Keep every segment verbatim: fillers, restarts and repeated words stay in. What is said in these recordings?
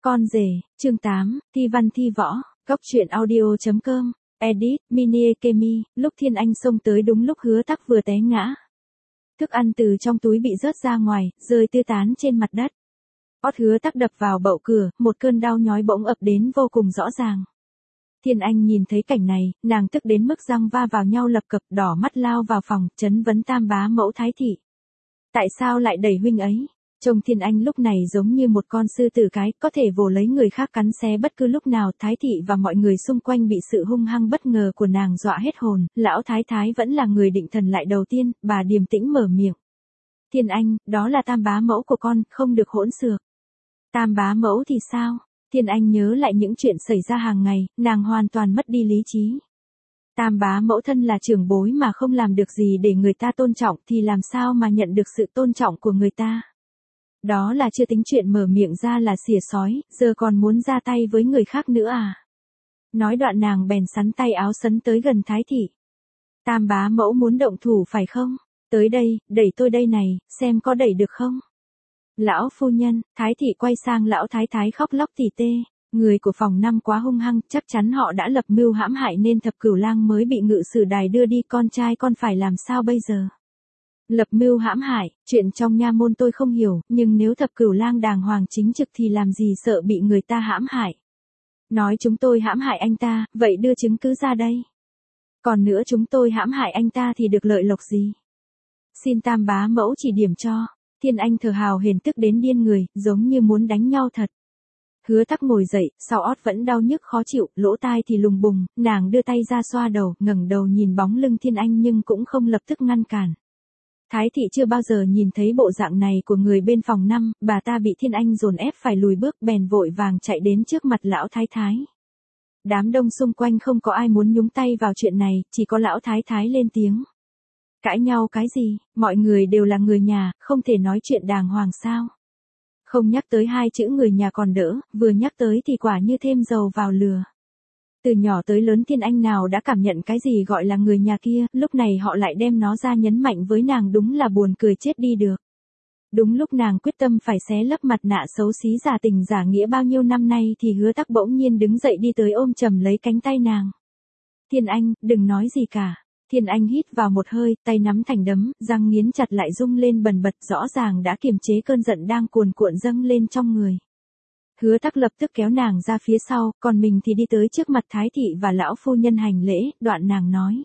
Con rể, chương tám, thi văn thi võ, góc truyện audio.com, edit, mini Ekemi, lúc Thiên Anh xông tới đúng lúc Hứa Tắc vừa té ngã. Thức ăn từ trong túi bị rớt ra ngoài, rơi tứ tán trên mặt đất. Ót Hứa Tắc đập vào bậu cửa, một cơn đau nhói bỗng ập đến vô cùng rõ ràng. Thiên Anh nhìn thấy cảnh này, nàng tức đến mức răng va vào nhau lập cập, đỏ mắt lao vào phòng, trấn vấn tam bá mẫu Thái thị. Tại sao lại đẩy huynh ấy? Trông Thiên Anh lúc này giống như một con sư tử cái, có thể vồ lấy người khác cắn xé bất cứ lúc nào. Thái thị và mọi người xung quanh bị sự hung hăng bất ngờ của nàng dọa hết hồn. Lão Thái Thái vẫn là người định thần lại đầu tiên, bà điềm tĩnh mở miệng. Thiên Anh, đó là tam bá mẫu của con, không được hỗn xược. Tam bá mẫu thì sao? Thiên Anh nhớ lại những chuyện xảy ra hàng ngày, nàng hoàn toàn mất đi lý trí. Tam bá mẫu thân là trưởng bối mà không làm được gì để người ta tôn trọng thì làm sao mà nhận được sự tôn trọng của người ta. Đó là chưa tính chuyện mở miệng ra là xỉa sói, giờ còn muốn ra tay với người khác nữa à? Nói đoạn nàng bèn sắn tay áo sấn tới gần Thái thị. Tam bá mẫu muốn động thủ phải không? Tới đây, đẩy tôi đây này, xem có đẩy được không? Lão phu nhân, Thái thị quay sang lão Thái Thái khóc lóc tỉ tê. Người của phòng năm quá hung hăng, chắc chắn họ đã lập mưu hãm hại nên Thập Cửu Lang mới bị ngự sử đài đưa đi. Con trai con phải làm sao bây giờ? Lập mưu hãm hại, chuyện trong nha môn tôi không hiểu, nhưng nếu Thập Cửu Lang đàng hoàng chính trực thì làm gì sợ bị người ta hãm hại. Nói chúng tôi hãm hại anh ta, vậy đưa chứng cứ ra đây. Còn nữa chúng tôi hãm hại anh ta thì được lợi lộc gì? Xin tam bá mẫu chỉ điểm cho. Thiên Anh thở hào hển tức đến điên người, giống như muốn đánh nhau thật. Hứa Tắc ngồi dậy, sau ót vẫn đau nhức khó chịu, lỗ tai thì lùng bùng, nàng đưa tay ra xoa đầu, ngẩng đầu nhìn bóng lưng Thiên Anh nhưng cũng không lập tức ngăn cản. Thái thị chưa bao giờ nhìn thấy bộ dạng này của người bên phòng năm, bà ta bị Thiên Anh dồn ép phải lùi bước, bèn vội vàng chạy đến trước mặt lão Thái Thái. Đám đông xung quanh không có ai muốn nhúng tay vào chuyện này, chỉ có lão Thái Thái lên tiếng. Cãi nhau cái gì, mọi người đều là người nhà, không thể nói chuyện đàng hoàng sao? Không nhắc tới hai chữ người nhà còn đỡ, vừa nhắc tới thì quả như thêm dầu vào lửa. Từ nhỏ tới lớn Thiên Anh nào đã cảm nhận cái gì gọi là người nhà kia, lúc này họ lại đem nó ra nhấn mạnh với nàng, đúng là buồn cười chết đi được. Đúng lúc nàng quyết tâm phải xé lấp mặt nạ xấu xí giả tình giả nghĩa bao nhiêu năm nay thì Hứa Tắc bỗng nhiên đứng dậy đi tới ôm chầm lấy cánh tay nàng. Thiên Anh, đừng nói gì cả. Thiên Anh hít vào một hơi, tay nắm thành đấm, răng nghiến chặt lại rung lên bần bật, rõ ràng đã kiềm chế cơn giận đang cuồn cuộn dâng lên trong người. Hứa Tắc lập tức kéo nàng ra phía sau, còn mình thì đi tới trước mặt Thái thị và lão phu nhân hành lễ, đoạn nàng nói.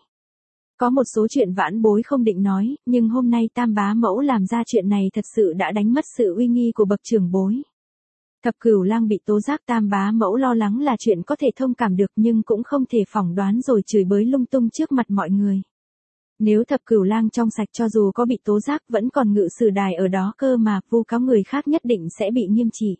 Có một số chuyện vãn bối không định nói, nhưng hôm nay tam bá mẫu làm ra chuyện này thật sự đã đánh mất sự uy nghi của bậc trưởng bối. Thập Cửu Lang bị tố giác, tam bá mẫu lo lắng là chuyện có thể thông cảm được nhưng cũng không thể phỏng đoán rồi chửi bới lung tung trước mặt mọi người. Nếu Thập Cửu Lang trong sạch cho dù có bị tố giác vẫn còn ngự sử đài ở đó cơ mà, vu cáo người khác nhất định sẽ bị nghiêm trị.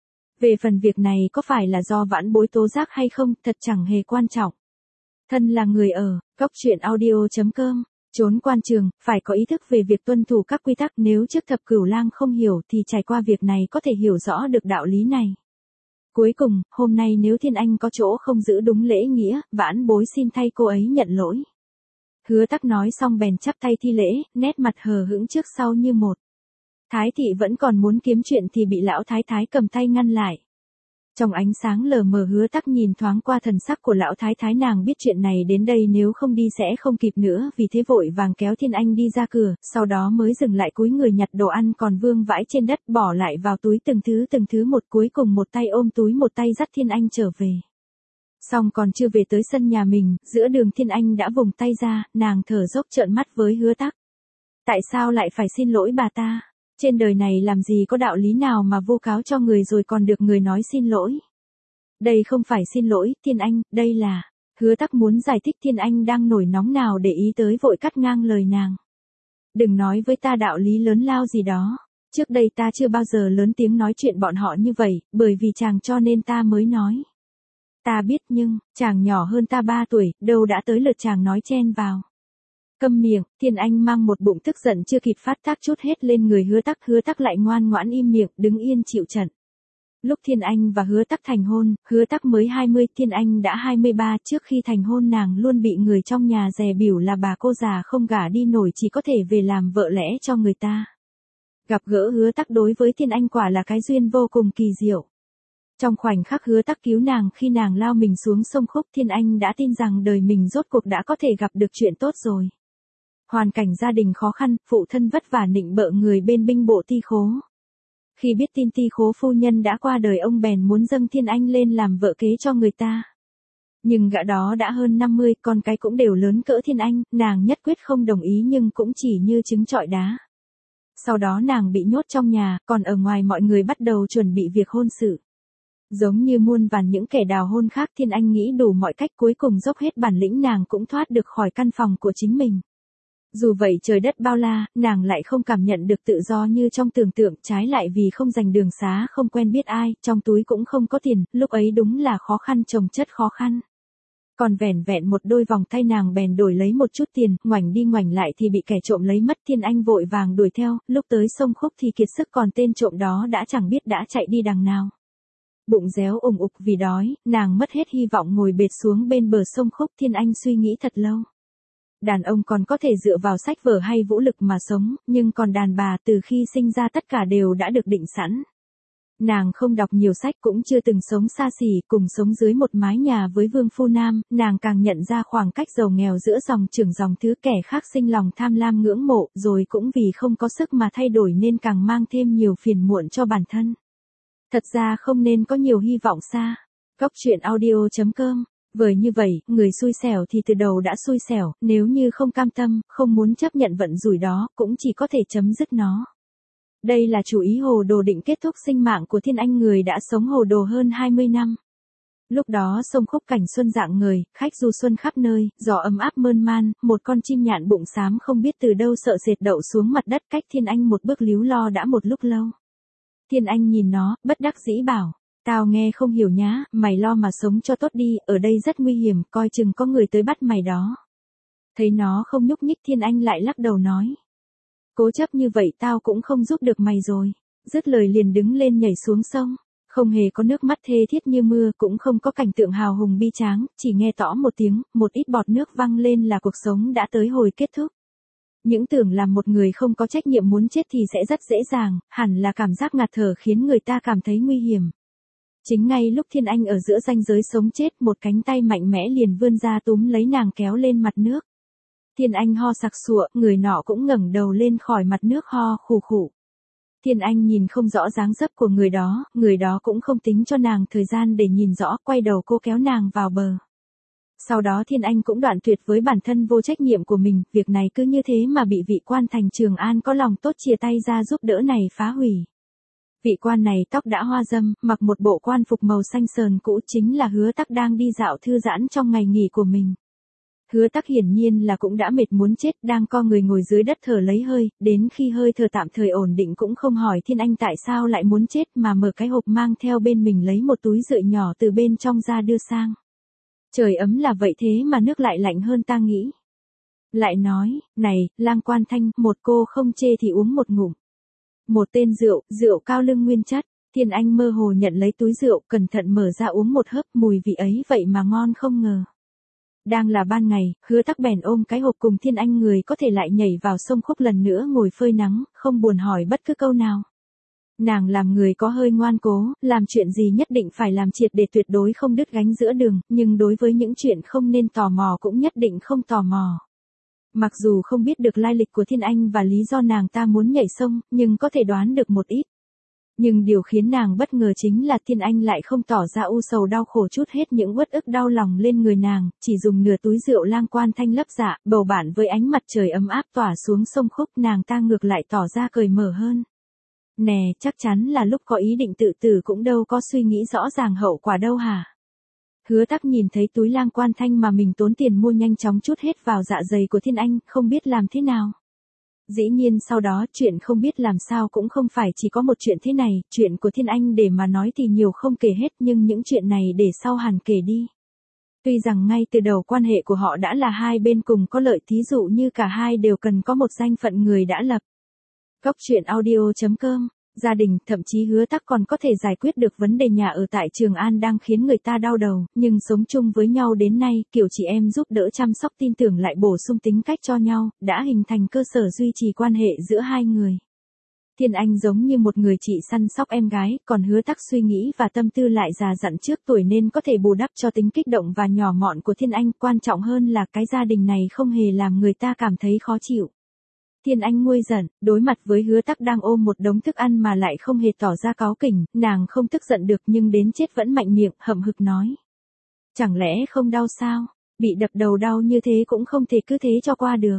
Về phần việc này có phải là do vãn bối tố giác hay không, thật chẳng hề quan trọng. Thân là người ở, góc truyện audio.com, trốn quan trường, phải có ý thức về việc tuân thủ các quy tắc, nếu trước Thập Cửu Lang không hiểu thì trải qua việc này có thể hiểu rõ được đạo lý này. Cuối cùng, hôm nay nếu Thiên Anh có chỗ không giữ đúng lễ nghĩa, vãn bối xin thay cô ấy nhận lỗi. Hứa Tắc nói xong bèn chắp tay thi lễ, nét mặt hờ hững trước sau như một. Thái thị vẫn còn muốn kiếm chuyện thì bị lão Thái Thái cầm tay ngăn lại. Trong ánh sáng lờ mờ Hứa Tắc nhìn thoáng qua thần sắc của lão Thái Thái, nàng biết chuyện này đến đây nếu không đi sẽ không kịp nữa, vì thế vội vàng kéo Thiên Anh đi ra cửa, sau đó mới dừng lại cúi người nhặt đồ ăn còn vương vãi trên đất bỏ lại vào túi từng thứ từng thứ một, cuối cùng một tay ôm túi một tay dắt Thiên Anh trở về. Xong còn chưa về tới sân nhà mình, giữa đường Thiên Anh đã vùng tay ra, nàng thở dốc trợn mắt với Hứa Tắc. Tại sao lại phải xin lỗi bà ta? Trên đời này làm gì có đạo lý nào mà vu cáo cho người rồi còn được người nói xin lỗi. Đây không phải xin lỗi, Thiên Anh, đây là... Hứa Tắc muốn giải thích, Thiên Anh đang nổi nóng nào để ý tới vội cắt ngang lời nàng. Đừng nói với ta đạo lý lớn lao gì đó. Trước đây ta chưa bao giờ lớn tiếng nói chuyện bọn họ như vậy, bởi vì chàng cho nên ta mới nói. Ta biết nhưng, chàng nhỏ hơn ta ba tuổi, đâu đã tới lượt chàng nói chen vào. Câm miệng, Thiên Anh mang một bụng tức giận chưa kịp phát tác chút hết lên người Hứa Tắc, Hứa Tắc lại ngoan ngoãn im miệng, đứng yên chịu trận. Lúc Thiên Anh và Hứa Tắc thành hôn, Hứa Tắc mới hai mươi, Thiên Anh đã hai mươi ba, trước khi thành hôn nàng luôn bị người trong nhà dè bỉu là bà cô già không gả đi nổi, chỉ có thể về làm vợ lẽ cho người ta. Gặp gỡ Hứa Tắc đối với Thiên Anh quả là cái duyên vô cùng kỳ diệu. Trong khoảnh khắc Hứa Tắc cứu nàng khi nàng lao mình xuống sông Khúc, Thiên Anh đã tin rằng đời mình rốt cuộc đã có thể gặp được chuyện tốt rồi. Hoàn cảnh gia đình khó khăn, phụ thân vất vả nịnh bợ người bên binh bộ Ti Khố. Khi biết tin Ti Khố phu nhân đã qua đời, ông bèn muốn dâng Thiên Anh lên làm vợ kế cho người ta. Nhưng gã đó đã hơn năm mươi, con cái cũng đều lớn cỡ Thiên Anh, nàng nhất quyết không đồng ý nhưng cũng chỉ như trứng trọi đá. Sau đó nàng bị nhốt trong nhà, còn ở ngoài mọi người bắt đầu chuẩn bị việc hôn sự. Giống như muôn vàn những kẻ đào hôn khác, Thiên Anh nghĩ đủ mọi cách, cuối cùng dốc hết bản lĩnh nàng cũng thoát được khỏi căn phòng của chính mình. Dù vậy trời đất bao la, nàng lại không cảm nhận được tự do như trong tưởng tượng, trái lại vì không dành đường xá, không quen biết ai, trong túi cũng không có tiền, lúc ấy đúng là khó khăn chồng chất khó khăn. Còn vẻn vẹn một đôi vòng tay, nàng bèn đổi lấy một chút tiền, ngoảnh đi ngoảnh lại thì bị kẻ trộm lấy mất. Thiên Anh vội vàng đuổi theo, lúc tới sông Khúc thì kiệt sức, còn tên trộm đó đã chẳng biết đã chạy đi đằng nào. Bụng réo ủng ục vì đói, nàng mất hết hy vọng ngồi bệt xuống bên bờ sông Khúc. Thiên Anh suy nghĩ thật lâu. Đàn ông còn có thể dựa vào sách vở hay vũ lực mà sống, nhưng còn đàn bà từ khi sinh ra tất cả đều đã được định sẵn. Nàng không đọc nhiều sách, cũng chưa từng sống xa xỉ, cùng sống dưới một mái nhà với vương phu nam, nàng càng nhận ra khoảng cách giàu nghèo giữa dòng trưởng dòng thứ, kẻ khác sinh lòng tham lam ngưỡng mộ, rồi cũng vì không có sức mà thay đổi nên càng mang thêm nhiều phiền muộn cho bản thân. Thật ra không nên có nhiều hy vọng xa. Góc truyện audio chấm com. Bởi như vậy, người xui xẻo thì từ đầu đã xui xẻo, nếu như không cam tâm, không muốn chấp nhận vận rủi đó, cũng chỉ có thể chấm dứt nó. Đây là chủ ý hồ đồ định kết thúc sinh mạng của Thiên Anh, người đã sống hồ đồ hơn hai mươi năm. Lúc đó sông Khúc cảnh xuân rạng ngời, khách du xuân khắp nơi, gió ấm áp mơn man, một con chim nhạn bụng xám không biết từ đâu sợ sệt đậu xuống mặt đất cách Thiên Anh một bước líu lo đã một lúc lâu. Thiên Anh nhìn nó, bất đắc dĩ bảo, tao nghe không hiểu nhá, mày lo mà sống cho tốt đi, ở đây rất nguy hiểm, coi chừng có người tới bắt mày đó. Thấy nó không nhúc nhích, Thiên Anh lại lắc đầu nói, cố chấp như vậy tao cũng không giúp được mày rồi. Dứt lời liền đứng lên nhảy xuống sông. Không hề có nước mắt thê thiết như mưa, cũng không có cảnh tượng hào hùng bi tráng, chỉ nghe tõ một tiếng, một ít bọt nước văng lên là cuộc sống đã tới hồi kết thúc. Những tưởng là một người không có trách nhiệm muốn chết thì sẽ rất dễ dàng, hẳn là cảm giác ngạt thở khiến người ta cảm thấy nguy hiểm. Chính ngay lúc Thiên Anh ở giữa ranh giới sống chết, một cánh tay mạnh mẽ liền vươn ra túm lấy nàng kéo lên mặt nước. Thiên Anh ho sặc sụa, người nọ cũng ngẩng đầu lên khỏi mặt nước ho khù khụ. Thiên Anh nhìn không rõ dáng dấp của người đó, người đó cũng không tính cho nàng thời gian để nhìn rõ, quay đầu cô kéo nàng vào bờ. Sau đó Thiên Anh cũng đoạn tuyệt với bản thân vô trách nhiệm của mình, việc này cứ như thế mà bị vị quan thành Trường An có lòng tốt chia tay ra giúp đỡ này phá hủy. Vị quan này tóc đã hoa râm, mặc một bộ quan phục màu xanh sờn cũ, chính là Hứa Tắc đang đi dạo thư giãn trong ngày nghỉ của mình. Hứa Tắc hiển nhiên là cũng đã mệt muốn chết, đang co người ngồi dưới đất thở lấy hơi, đến khi hơi thở tạm thời ổn định cũng không hỏi Thiên Anh tại sao lại muốn chết mà mở cái hộp mang theo bên mình lấy một túi rượu nhỏ từ bên trong ra đưa sang. Trời ấm là vậy thế mà nước lại lạnh hơn ta nghĩ. Lại nói, này, Lang Quan Thanh, một cô không chê thì uống một ngụm. Một tên rượu, rượu cao lương nguyên chất. Thiên Anh mơ hồ nhận lấy túi rượu, cẩn thận mở ra uống một hớp, mùi vị ấy vậy mà ngon không ngờ. Đang là ban ngày, Hứa Tắc bèn ôm cái hộp cùng Thiên Anh, người có thể lại nhảy vào sông Khúc lần nữa ngồi phơi nắng, không buồn hỏi bất cứ câu nào. Nàng làm người có hơi ngoan cố, làm chuyện gì nhất định phải làm triệt để, tuyệt đối không đứt gánh giữa đường, nhưng đối với những chuyện không nên tò mò cũng nhất định không tò mò. Mặc dù không biết được lai lịch của Thiên Anh và lý do nàng ta muốn nhảy sông, nhưng có thể đoán được một ít. Nhưng điều khiến nàng bất ngờ chính là Thiên Anh lại không tỏ ra u sầu đau khổ, chút hết những uất ức đau lòng lên người nàng, chỉ dùng nửa túi rượu Lang Quan Thanh lấp dạ, bầu bạn với ánh mặt trời ấm áp tỏa xuống sông Khúc, nàng ta ngược lại tỏ ra cởi mở hơn. Nè, chắc chắn là lúc có ý định tự tử cũng đâu có suy nghĩ rõ ràng hậu quả đâu hả? Hứa Tắc nhìn thấy túi Lang Quan Thanh mà mình tốn tiền mua nhanh chóng trút hết vào dạ dày của Thiên Anh, không biết làm thế nào. Dĩ nhiên sau đó chuyện không biết làm sao cũng không phải chỉ có một chuyện thế này, chuyện của Thiên Anh để mà nói thì nhiều không kể hết, nhưng những chuyện này để sau hẳn kể đi. Tuy rằng ngay từ đầu quan hệ của họ đã là hai bên cùng có lợi, thí dụ như cả hai đều cần có một danh phận người đã lập. Góc truyện audio chấm com. Gia đình, thậm chí Hứa Tắc còn có thể giải quyết được vấn đề nhà ở tại Trường An đang khiến người ta đau đầu, nhưng sống chung với nhau đến nay, kiểu chị em giúp đỡ chăm sóc tin tưởng lại bổ sung tính cách cho nhau, đã hình thành cơ sở duy trì quan hệ giữa hai người. Thiên Anh giống như một người chị săn sóc em gái, còn Hứa Tắc suy nghĩ và tâm tư lại già dặn trước tuổi nên có thể bù đắp cho tính kích động và nhỏ mọn của Thiên Anh, quan trọng hơn là cái gia đình này không hề làm người ta cảm thấy khó chịu. Thiên Anh nguôi giận, đối mặt với Hứa Tắc đang ôm một đống thức ăn mà lại không hề tỏ ra cáu kỉnh, nàng không tức giận được nhưng đến chết vẫn mạnh miệng, hậm hực nói. Chẳng lẽ không đau sao? Bị đập đầu đau như thế cũng không thể cứ thế cho qua được.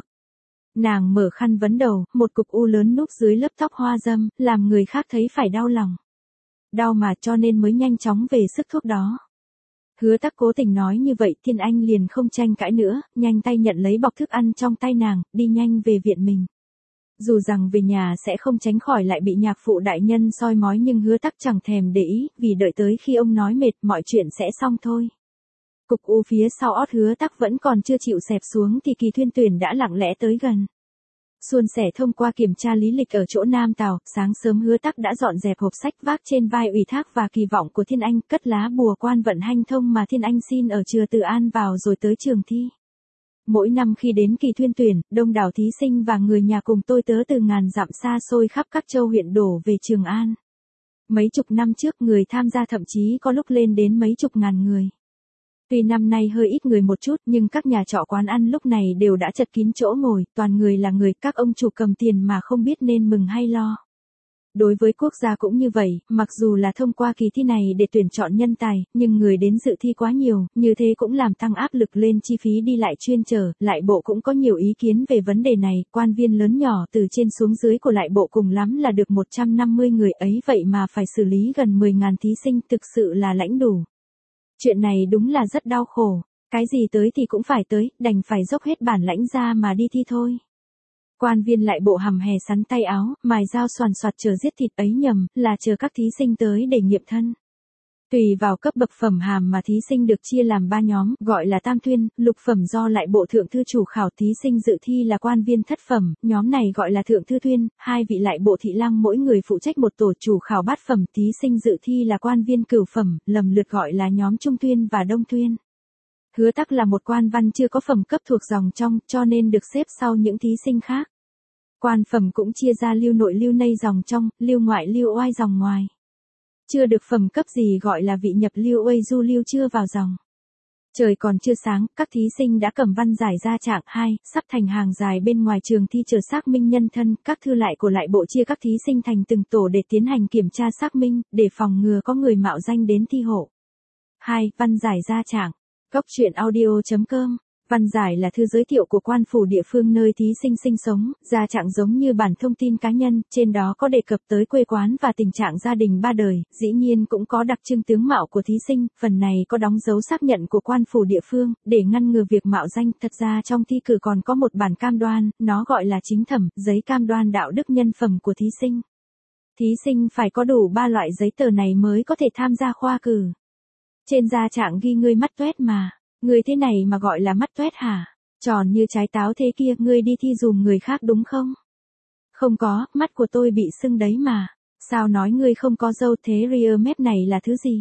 Nàng mở khăn vấn đầu, một cục u lớn núp dưới lớp tóc hoa dâm, làm người khác thấy phải đau lòng. Đau mà cho nên mới nhanh chóng về sức thuốc đó. Hứa Tắc cố tình nói như vậy, Thiên Anh liền không tranh cãi nữa, nhanh tay nhận lấy bọc thức ăn trong tay nàng, đi nhanh về viện mình. Dù rằng về nhà sẽ không tránh khỏi lại bị nhạc phụ đại nhân soi mói nhưng Hứa Tắc chẳng thèm để ý, vì đợi tới khi ông nói mệt mọi chuyện sẽ xong thôi. Cục u phía sau ót Hứa Tắc vẫn còn chưa chịu xẹp xuống thì Kỳ Thuyên Tuyển đã lặng lẽ tới gần. Suôn sẻ thông qua kiểm tra lý lịch ở chỗ Nam Tào, sáng sớm Hứa Tắc đã dọn dẹp hộp sách vác trên vai ủy thác và kỳ vọng của Thiên Anh, cất lá bùa quan vận hanh thông mà Thiên Anh xin ở Chùa Từ An vào rồi tới trường thi. Mỗi năm khi đến kỳ thuyên tuyển, đông đảo thí sinh và người nhà cùng tôi tớ từ ngàn dặm xa xôi khắp các châu huyện đổ về Trường An. Mấy chục năm trước người tham gia thậm chí có lúc lên đến mấy chục ngàn người. Tuy năm nay hơi ít người một chút nhưng các nhà trọ quán ăn lúc này đều đã chật kín chỗ ngồi, toàn người là người, các ông chủ cầm tiền mà không biết nên mừng hay lo. Đối với quốc gia cũng như vậy, mặc dù là thông qua kỳ thi này để tuyển chọn nhân tài, nhưng người đến dự thi quá nhiều, như thế cũng làm tăng áp lực lên chi phí đi lại chuyên trở, lại bộ cũng có nhiều ý kiến về vấn đề này, quan viên lớn nhỏ từ trên xuống dưới của lại bộ cùng lắm là được một trăm năm mươi người ấy vậy mà phải xử lý gần mười nghìn thí sinh, thực sự là lãnh đủ. Chuyện này đúng là rất đau khổ, cái gì tới thì cũng phải tới, đành phải dốc hết bản lãnh ra mà đi thi thôi. Quan viên lại bộ hầm hè sắn tay áo, mài dao xoàn xoạt chờ giết thịt ấy nhầm, là chờ các thí sinh tới để nghiệm thân. Tùy vào cấp bậc phẩm hàm mà thí sinh được chia làm ba nhóm, gọi là tam thuyên, lục phẩm do lại bộ thượng thư chủ khảo, thí sinh dự thi là quan viên thất phẩm, nhóm này gọi là thượng thư thuyên, hai vị lại bộ thị lang mỗi người phụ trách một tổ, chủ khảo bát phẩm, thí sinh dự thi là quan viên cửu phẩm, lầm lượt gọi là nhóm trung thuyên và đông thuyên. Hứa Tắc là một quan văn chưa có phẩm cấp thuộc dòng trong, cho nên được xếp sau những thí sinh khác. Quan phẩm cũng chia ra lưu nội lưu nây dòng trong, lưu ngoại lưu oai dòng ngoài. Chưa được phẩm cấp gì gọi là vị nhập lưu oai du lưu chưa vào dòng. Trời còn chưa sáng, các thí sinh đã cầm văn giải ra trạng hai, sắp thành hàng dài bên ngoài trường thi chờ xác minh nhân thân, các thư lại của lại bộ chia các thí sinh thành từng tổ để tiến hành kiểm tra xác minh, để phòng ngừa có người mạo danh đến thi hộ. hai. Văn giải ra trạng. Góc truyện audio chấm com. Văn giải là thư giới thiệu của quan phủ địa phương nơi thí sinh sinh sống, gia trạng giống như bản thông tin cá nhân, trên đó có đề cập tới quê quán và tình trạng gia đình ba đời, dĩ nhiên cũng có đặc trưng tướng mạo của thí sinh, phần này có đóng dấu xác nhận của quan phủ địa phương, để ngăn ngừa việc mạo danh. Thật ra trong thi cử còn có một bản cam đoan, nó gọi là chính thẩm, giấy cam đoan đạo đức nhân phẩm của thí sinh. Thí sinh phải có đủ ba loại giấy tờ này mới có thể tham gia khoa cử. Trên gia trạng ghi ngươi mắt toét mà. Người thế này mà gọi là mắt toét hả? Tròn như trái táo thế kia, ngươi đi thi dùm người khác đúng không? Không có, mắt của tôi bị sưng đấy mà. Sao nói ngươi không có râu thế, rear mép này là thứ gì?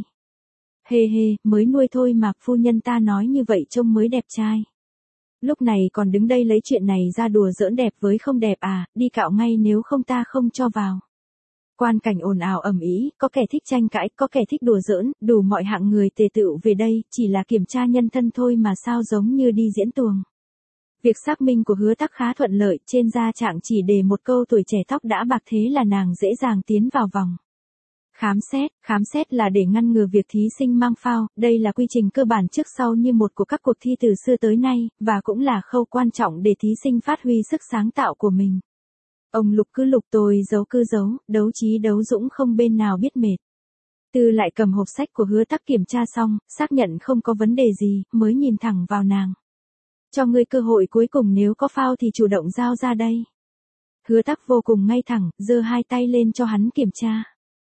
Hê hê, mới nuôi thôi mà, phu nhân ta nói như vậy trông mới đẹp trai. Lúc này còn đứng đây lấy chuyện này ra đùa giỡn đẹp với không đẹp à, đi cạo ngay nếu không ta không cho vào. Quan cảnh ồn ào ầm ĩ, có kẻ thích tranh cãi, có kẻ thích đùa giỡn, đủ mọi hạng người tề tựu về đây, chỉ là kiểm tra nhân thân thôi mà sao giống như đi diễn tuồng. Việc xác minh của Hứa Tắc khá thuận lợi, trên gia trạng chỉ đề một câu tuổi trẻ tóc đã bạc, thế là nàng dễ dàng tiến vào vòng. Khám xét, khám xét là để ngăn ngừa việc thí sinh mang phao, đây là quy trình cơ bản trước sau như một của các cuộc thi từ xưa tới nay, và cũng là khâu quan trọng để thí sinh phát huy sức sáng tạo của mình. Ông lục cứ lục, tôi giấu cứ giấu, đấu trí đấu dũng không bên nào biết mệt. Tư lại cầm hộp sách của Hứa Tắc kiểm tra xong, xác nhận không có vấn đề gì, mới nhìn thẳng vào nàng. Cho ngươi cơ hội cuối cùng, nếu có phao thì chủ động giao ra đây. Hứa Tắc vô cùng ngay thẳng, giơ hai tay lên cho hắn kiểm tra.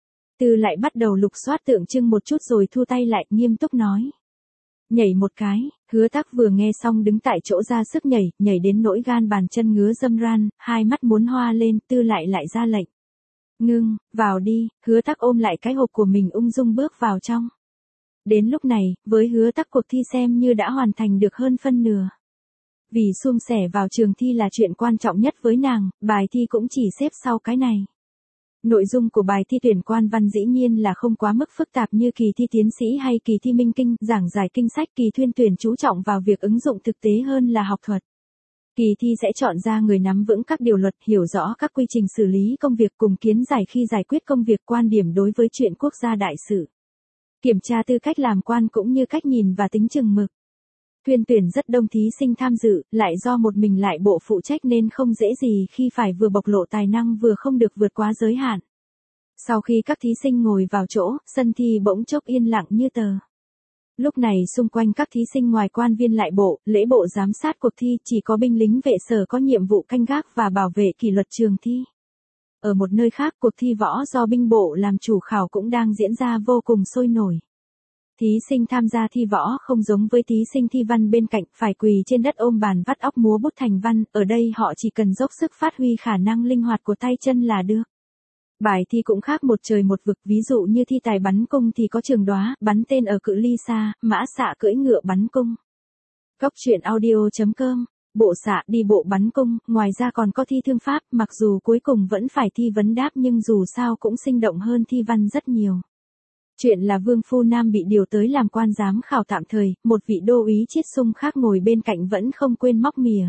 Tư lại bắt đầu lục soát tượng trưng một chút rồi thu tay lại, nghiêm túc nói. Nhảy một cái, Hứa Tắc vừa nghe xong đứng tại chỗ ra sức nhảy, nhảy đến nỗi gan bàn chân ngứa râm ran, hai mắt muốn hoa lên. Tư lại lại ra lệnh. Ngưng, vào đi. Hứa Tắc ôm lại cái hộp của mình ung dung bước vào trong. Đến lúc này, với Hứa Tắc cuộc thi xem như đã hoàn thành được hơn phân nửa. Vì suôn sẻ vào trường thi là chuyện quan trọng nhất với nàng, bài thi cũng chỉ xếp sau cái này. Nội dung của bài thi tuyển quan văn dĩ nhiên là không quá mức phức tạp như kỳ thi tiến sĩ hay kỳ thi minh kinh, giảng giải kinh sách. Kỳ thuyên tuyển chú trọng vào việc ứng dụng thực tế hơn là học thuật. Kỳ thi sẽ chọn ra người nắm vững các điều luật, hiểu rõ các quy trình xử lý công việc cùng kiến giải khi giải quyết công việc, quan điểm đối với chuyện quốc gia đại sự. Kiểm tra tư cách làm quan cũng như cách nhìn và tính chừng mực. Thuyên tuyển rất đông thí sinh tham dự, lại do một mình lại bộ phụ trách nên không dễ gì khi phải vừa bộc lộ tài năng vừa không được vượt quá giới hạn. Sau khi các thí sinh ngồi vào chỗ, sân thi bỗng chốc yên lặng như tờ. Lúc này xung quanh các thí sinh ngoài quan viên lại bộ, lễ bộ giám sát cuộc thi chỉ có binh lính vệ sở có nhiệm vụ canh gác và bảo vệ kỷ luật trường thi. Ở một nơi khác, cuộc thi võ do binh bộ làm chủ khảo cũng đang diễn ra vô cùng sôi nổi. Thí sinh tham gia thi võ không giống với thí sinh thi văn bên cạnh, phải quỳ trên đất ôm bàn vắt óc múa bút thành văn, ở đây họ chỉ cần dốc sức phát huy khả năng linh hoạt của tay chân là được. Bài thi cũng khác một trời một vực, ví dụ như thi tài bắn cung thì có trường đoá, bắn tên ở cự ly xa, mã xạ cưỡi ngựa bắn cung. Góc truyện audio chấm com, bộ xạ đi bộ bắn cung, ngoài ra còn có thi thương pháp, mặc dù cuối cùng vẫn phải thi vấn đáp nhưng dù sao cũng sinh động hơn thi văn rất nhiều. Chuyện là Vương Phu Nam bị điều tới làm quan giám khảo tạm thời, một vị đô úy Chiết Sung khác ngồi bên cạnh vẫn không quên móc mỉa.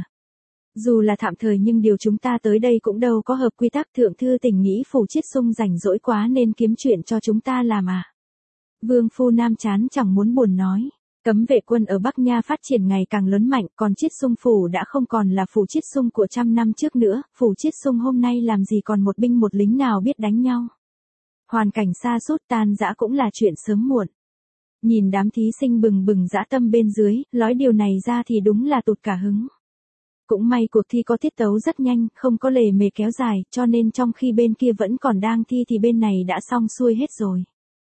Dù là tạm thời nhưng điều chúng ta tới đây cũng đâu có hợp quy tắc, thượng thư tỉnh nghĩ phủ Chiết Sung rảnh rỗi quá nên kiếm chuyện cho chúng ta làm à. Vương Phu Nam chán chẳng muốn buồn nói. Cấm vệ quân ở Bắc Nha phát triển ngày càng lớn mạnh, còn Chiết Sung phủ đã không còn là phủ Chiết Sung của trăm năm trước nữa, phủ Chiết Sung hôm nay làm gì còn một binh một lính nào biết đánh nhau. Hoàn cảnh sa sút tan rã cũng là chuyện sớm muộn. Nhìn đám thí sinh bừng bừng dã tâm bên dưới, nói điều này ra thì đúng là tụt cả hứng. Cũng may cuộc thi có tiết tấu rất nhanh, không có lề mề kéo dài, cho nên trong khi bên kia vẫn còn đang thi thì bên này đã xong xuôi hết rồi.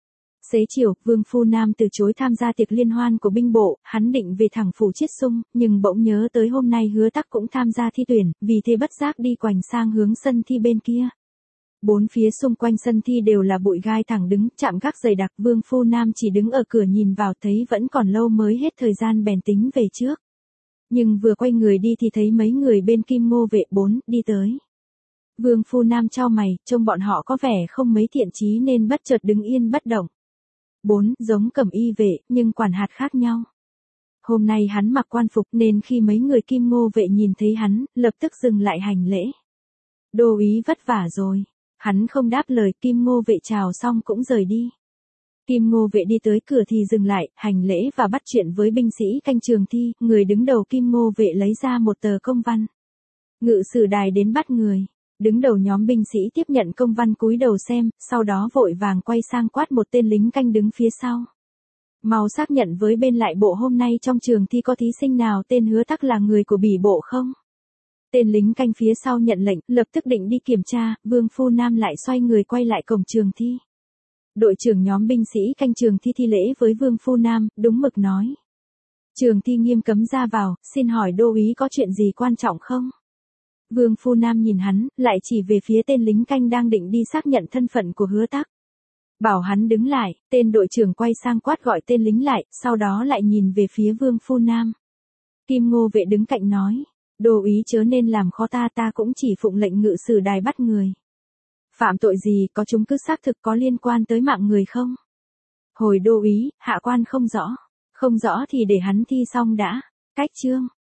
Xế chiều, Vương Phu Nam từ chối tham gia tiệc liên hoan của binh bộ, hắn định về thẳng phủ Chiết Sung, nhưng bỗng nhớ tới hôm nay Hứa Tắc cũng tham gia thi tuyển, vì thế bất giác đi quành sang hướng sân thi bên kia. Bốn phía xung quanh sân thi đều là bụi gai thẳng đứng, chạm gác dày đặc, Vương Phu Nam chỉ đứng ở cửa nhìn vào thấy vẫn còn lâu mới hết thời gian bèn tính về trước. Nhưng vừa quay người đi thì thấy mấy người bên Kim Ngô vệ bốn đi tới. Vương Phu Nam chau mày, trông bọn họ có vẻ không mấy thiện chí nên bất chợt đứng yên bất động. Bốn giống cẩm y vệ, nhưng quản hạt khác nhau. Hôm nay hắn mặc quan phục nên khi mấy người Kim Ngô vệ nhìn thấy hắn, lập tức dừng lại hành lễ. Đô úy vất vả rồi. Hắn không đáp lời, Kim Ngô vệ chào xong cũng rời đi. Kim Ngô vệ đi tới cửa thì dừng lại, hành lễ và bắt chuyện với binh sĩ canh trường thi, người đứng đầu Kim Ngô vệ lấy ra một tờ công văn. Ngự sử đài đến bắt người. Đứng đầu nhóm binh sĩ tiếp nhận công văn cúi đầu xem, sau đó vội vàng quay sang quát một tên lính canh đứng phía sau. Mau xác nhận với bên lại bộ hôm nay trong trường thi có thí sinh nào tên Hứa Tắc là người của bỉ bộ không? Tên lính canh phía sau nhận lệnh, lập tức định đi kiểm tra, Vương Phu Nam lại xoay người quay lại cổng trường thi. Đội trưởng nhóm binh sĩ canh trường thi thi lễ với Vương Phu Nam, đúng mực nói. Trường thi nghiêm cấm ra vào, xin hỏi đô úy có chuyện gì quan trọng không? Vương Phu Nam nhìn hắn, lại chỉ về phía tên lính canh đang định đi xác nhận thân phận của Hứa Tắc. Bảo hắn đứng lại, tên đội trưởng quay sang quát gọi tên lính lại, sau đó lại nhìn về phía Vương Phu Nam. Kim Ngô vệ đứng cạnh nói. Đô úy chớ nên làm khó ta, ta cũng chỉ phụng lệnh ngự sử đài bắt người. Phạm tội gì, có chứng cứ xác thực có liên quan tới mạng người không? Hồi đô úy, hạ quan không rõ. Không rõ thì để hắn thi xong đã. Cách chương.